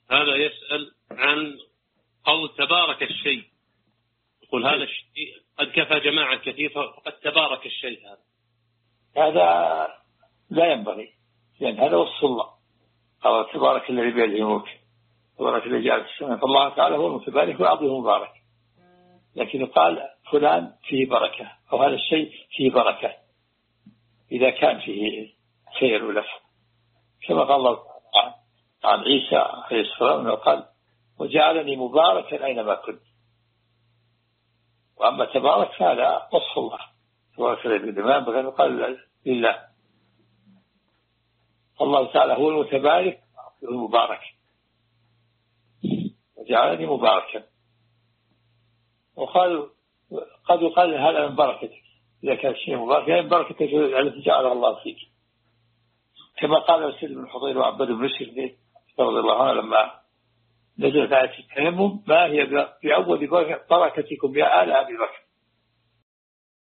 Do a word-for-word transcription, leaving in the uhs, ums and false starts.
هذا يسأل عن قول تبارك الشيء، يقول هذا الشيء قد كفى جماعة كثيرة فقد تبارك الشيء، هذا هذا لا ينبغي، لأن هذا وصف الله. قال تبارك الذي بيده الملك تبارك الذي جعل في السماء، فالله تعالى هو المتبارك والعظيم مبارك. لكن قال فلان فيه بركة أو هذا الشيء فيه بركة إذا كان فيه خير ولف، كما قال الله عن عيسى عليه السلام قال وجعلني مباركا أينما كنت. وأما تبارك هذا وصف الله تبارك الذي ما ينبغي أن يقال لله. الله تعالى هو المتبارك والمبارك، وجعلني مباركا. وقال قد يقال هذا من بركتك، إذا كان الشيء مبارك يعني بركتك التي جعلها الله فيك، كما قال سيد بن حضير وعبد بن مسلم رضي الله عنه لما نزلت آية التيمم ما هي بأول بركتكم يا آل أبي بكر،